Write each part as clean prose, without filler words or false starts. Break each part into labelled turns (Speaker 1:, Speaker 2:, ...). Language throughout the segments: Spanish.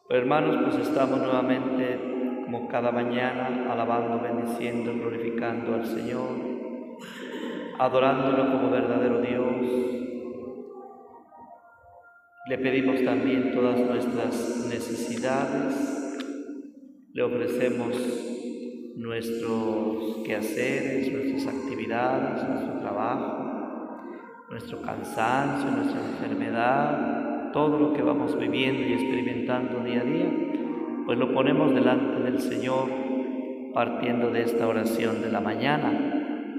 Speaker 1: Pues, hermanos, pues estamos nuevamente, como cada mañana, alabando, bendiciendo, glorificando al Señor, adorándolo como verdadero Dios. Le pedimos también todas nuestras necesidades, le ofrecemos nuestros quehaceres, nuestras actividades, nuestro trabajo, nuestro cansancio, nuestra enfermedad, todo lo que vamos viviendo y experimentando día a día, pues lo ponemos delante del Señor, partiendo de esta oración de la mañana.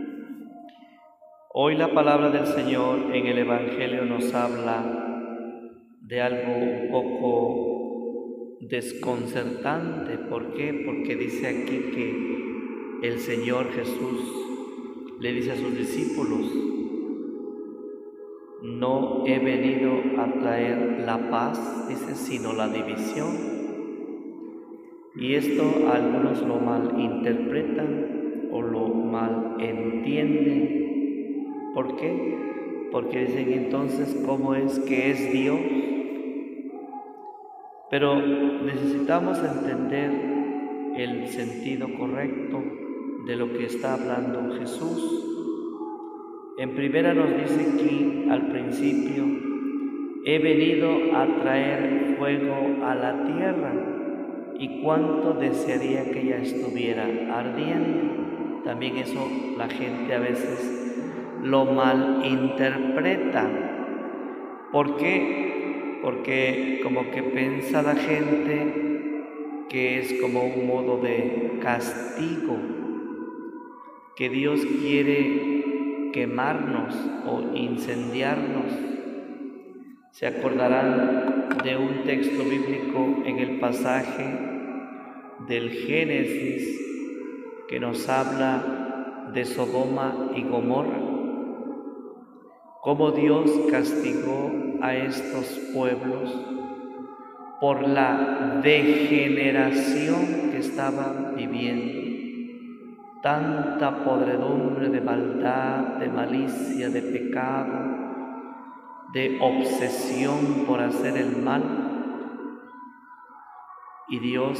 Speaker 1: Hoy la palabra del Señor en el Evangelio nos habla de algo un poco desconcertante. ¿Por qué? Porque dice aquí que el Señor Jesús le dice a sus discípulos: no he venido a traer la paz, dice, sino la división. Y esto algunos lo malinterpretan o lo malentienden. ¿Por qué? Porque dicen entonces, ¿cómo es que es Dios? Pero necesitamos entender el sentido correcto de lo que está hablando Jesús. En primera nos dice aquí al principio: he venido a traer fuego a la tierra. Y cuánto desearía que ya estuviera ardiendo. También eso la gente a veces lo malinterpreta. ¿Por qué? Porque como que piensa la gente que es como un modo de castigo, que Dios quiere quemarnos o incendiarnos. Se acordarán de un texto bíblico en el pasaje del Génesis que nos habla de Sodoma y Gomorra, cómo Dios castigó a estos pueblos por la degeneración que estaban viviendo. Tanta podredumbre de maldad, de malicia, de pecado, de obsesión por hacer el mal. Y Dios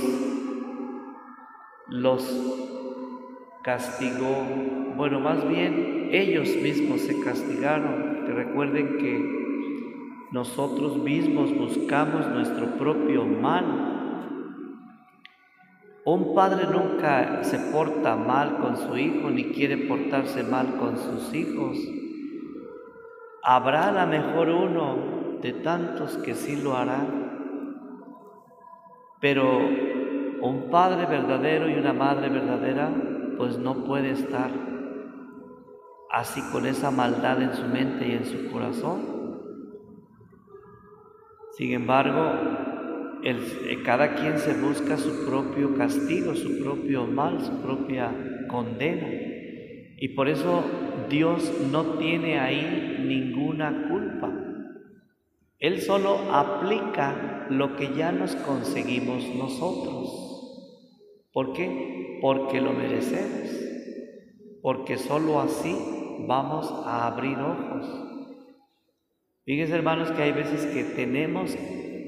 Speaker 1: los castigó, bueno, más bien ellos mismos se castigaron. Que recuerden que nosotros mismos buscamos nuestro propio mal. Un padre nunca se porta mal con su hijo, ni quiere portarse mal con sus hijos. Habrá a lo mejor uno de tantos que sí lo hará, pero un padre verdadero y una madre verdadera pues no puede estar así con esa maldad en su mente y en su corazón. Sin embargo, cada quien se busca su propio castigo, su propio mal, su propia condena. Y por eso Dios no tiene ahí ninguna culpa. Él solo aplica lo que ya nos conseguimos nosotros. ¿Por qué? Porque lo merecemos. Porque solo así vamos a abrir ojos. Fíjense, hermanos, que hay veces que tenemos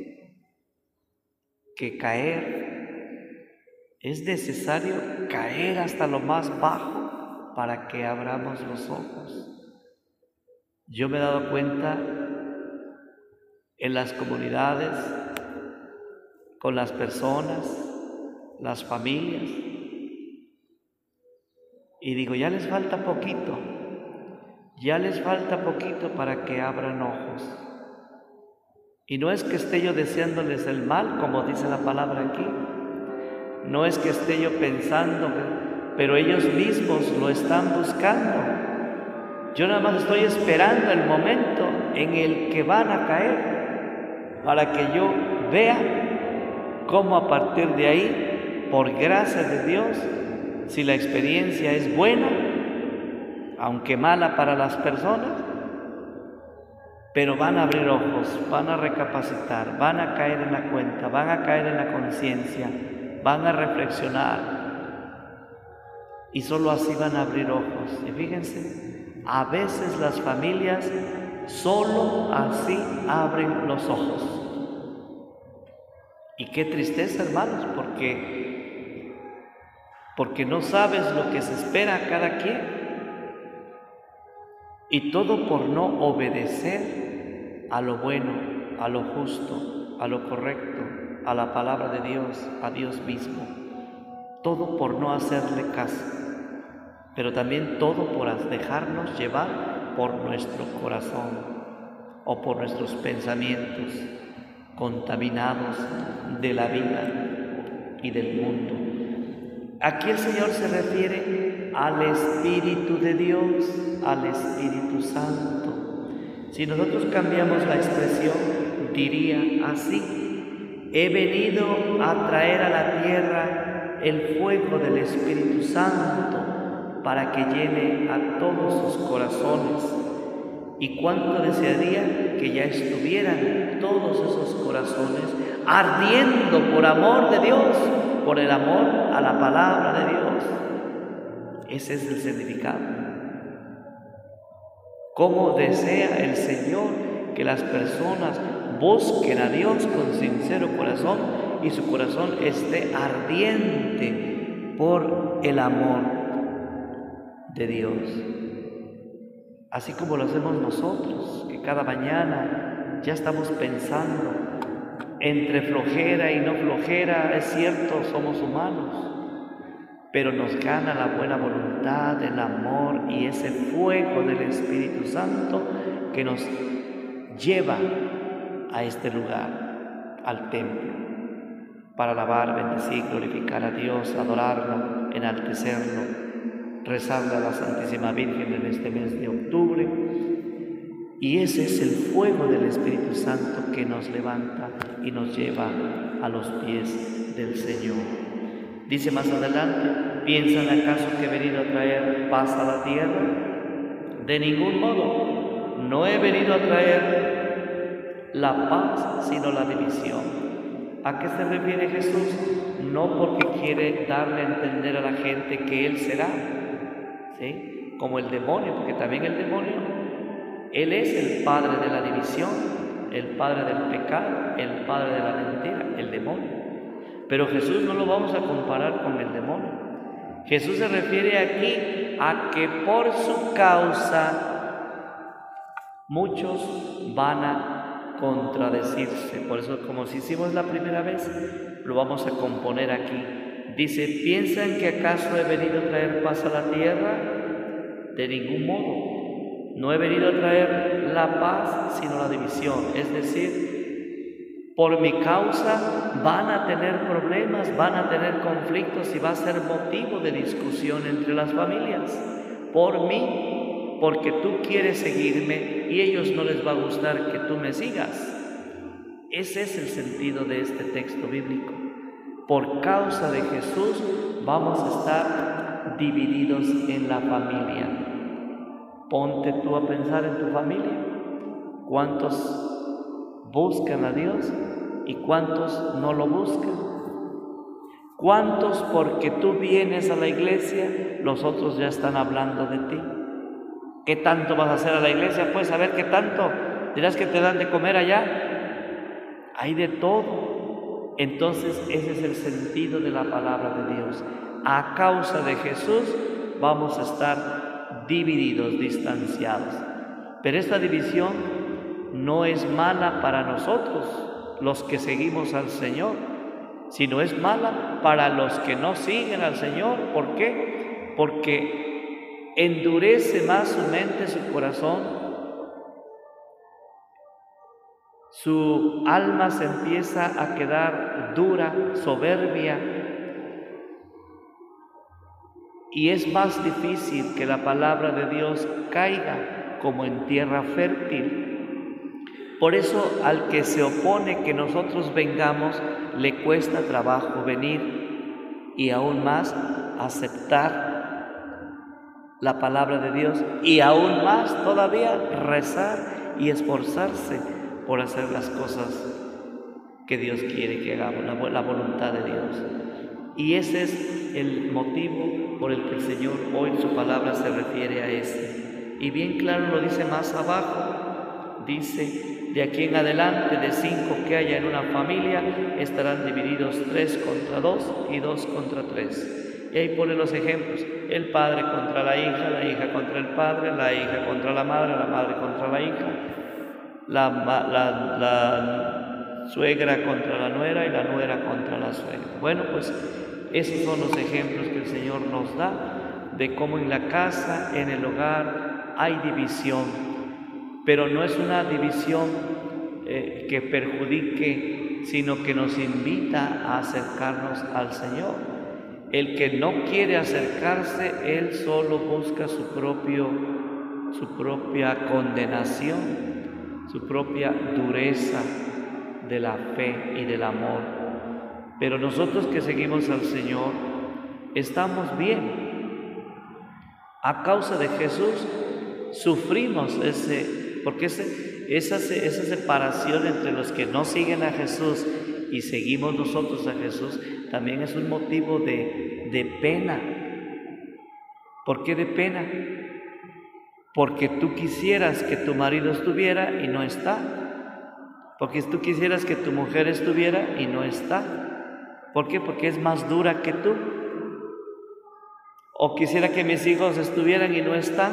Speaker 1: que caer. Es necesario caer hasta lo más bajo para que abramos los ojos. Yo me he dado cuenta en las comunidades, con las personas, las familias, y digo, ya les falta poquito para que abran ojos. Y no es que esté yo deseándoles el mal, como dice la palabra aquí, no es que esté yo pensando, pero ellos mismos lo están buscando. Yo nada más estoy esperando el momento en el que van a caer, para que yo vea cómo a partir de ahí, por gracia de Dios, si la experiencia es buena, aunque mala para las personas, pero van a abrir ojos, van a recapacitar, van a caer en la cuenta, van a caer en la conciencia, van a reflexionar, y solo así van a abrir ojos. Y fíjense, a veces las familias solo así abren los ojos. Y qué tristeza, hermanos, porque no sabes lo que se espera a cada quien. Y todo por no obedecer a lo bueno, a lo justo, a lo correcto, a la palabra de Dios, a Dios mismo. Todo por no hacerle caso, pero también todo por dejarnos llevar por nuestro corazón o por nuestros pensamientos contaminados de la vida y del mundo. Aquí el Señor se refiere al Espíritu de Dios, al Espíritu Santo. Si nosotros cambiamos la expresión, diría así: he venido a traer a la tierra el fuego del Espíritu Santo para que llene a todos sus corazones. Y cuánto desearía que ya estuvieran todos esos corazones ardiendo por amor de Dios, por el amor a la palabra de Dios. Ese es el significado. Cómo desea el Señor que las personas busquen a Dios con sincero corazón y su corazón esté ardiente por el amor de Dios. Así como lo hacemos nosotros, que cada mañana ya estamos pensando entre flojera y no flojera. Es cierto, somos humanos, pero nos gana la buena voluntad, el amor y ese fuego del Espíritu Santo que nos lleva a este lugar, al templo, para alabar, bendecir, glorificar a Dios, adorarlo, enaltecerlo, rezarle a la Santísima Virgen en este mes de octubre. Y ese es el fuego del Espíritu Santo que nos levanta y nos lleva a los pies del Señor. Dice más adelante: ¿piensan acaso que he venido a traer paz a la tierra? De ningún modo, no he venido a traer la paz, sino la división. ¿A qué se refiere Jesús? No porque quiere darle a entender a la gente que Él será, ¿sí?, como el demonio, porque también el demonio, él es el padre de la división, el padre del pecado, el padre de la mentira, el demonio. Pero Jesús no lo vamos a comparar con el demonio. Jesús se refiere aquí a que por su causa muchos van a contradecirse. Por eso, como si hicimos la primera vez, lo vamos a componer aquí. Dice: ¿piensan que acaso he venido a traer paz a la tierra? De ningún modo. No he venido a traer la paz, sino la división. Es decir, por mi causa van a tener problemas, van a tener conflictos y va a ser motivo de discusión entre las familias. Por mí, porque tú quieres seguirme y a ellos no les va a gustar que tú me sigas. Ese es el sentido de este texto bíblico. Por causa de Jesús vamos a estar divididos en la familia. Ponte tú a pensar en tu familia. ¿Cuántos buscan a Dios y cuántos no lo buscan? ¿Cuántos, porque tú vienes a la iglesia, los otros ya están hablando de ti? ¿Qué tanto vas a hacer a la iglesia? Pues a ver qué tanto. ¿Dirás que te dan de comer allá? Hay de todo. Entonces ese es el sentido de la palabra de Dios. A causa de Jesús vamos a estar divididos, distanciados. Pero esta división no es mala para nosotros, los que seguimos al Señor, sino es mala para los que no siguen al Señor. ¿Por qué? Porque endurece más su mente, su corazón, su alma se empieza a quedar dura, soberbia, y es más difícil que la palabra de Dios caiga como en tierra fértil. Por eso al que se opone que nosotros vengamos, le cuesta trabajo venir, y aún más aceptar la palabra de Dios, y aún más todavía rezar y esforzarse por hacer las cosas que Dios quiere que hagamos, la voluntad de Dios. Y ese es el motivo por el que el Señor hoy en su palabra se refiere a ese. Y bien claro lo dice más abajo, dice: De aquí en adelante, de 5 que haya en una familia, estarán divididos 3 contra 2 y 2 contra 3. Y ahí pone los ejemplos: el padre contra la hija contra el padre, la hija contra la madre contra la hija, la suegra contra la nuera y la nuera contra la suegra. Bueno, pues esos son los ejemplos que el Señor nos da de cómo en la casa, en el hogar, hay división, pero no es una división que perjudique, sino que nos invita a acercarnos al Señor. El que no quiere acercarse, él solo busca su propia condenación, su propia dureza de la fe y del amor. Pero nosotros que seguimos al Señor, estamos bien. A causa de Jesús, sufrimos porque esa separación entre los que no siguen a Jesús y seguimos nosotros a Jesús, también es un motivo de pena. ¿Por qué de pena? Porque tú quisieras que tu marido estuviera y no está. Porque tú quisieras que tu mujer estuviera y no está. ¿Por qué? Porque es más dura que tú. O quisiera que mis hijos estuvieran y no están.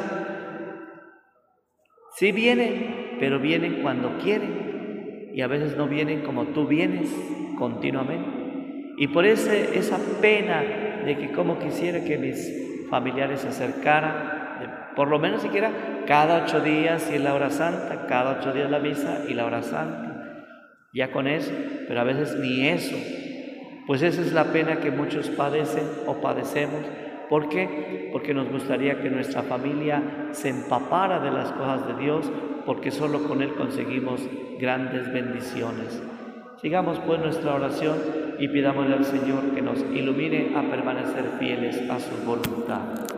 Speaker 1: Sí vienen, pero vienen cuando quieren. Y a veces no vienen como tú vienes continuamente. Y por esa pena de que como quisiera que mis familiares se acercaran, por lo menos siquiera cada 8 días y la hora santa, cada 8 días la misa y la hora santa, ya con eso, pero a veces ni eso. Pues esa es la pena que muchos padecen o padecemos. ¿Por qué? Porque nos gustaría que nuestra familia se empapara de las cosas de Dios, porque solo con Él conseguimos grandes bendiciones. Sigamos pues nuestra oración y pidámosle al Señor que nos ilumine a permanecer fieles a su voluntad.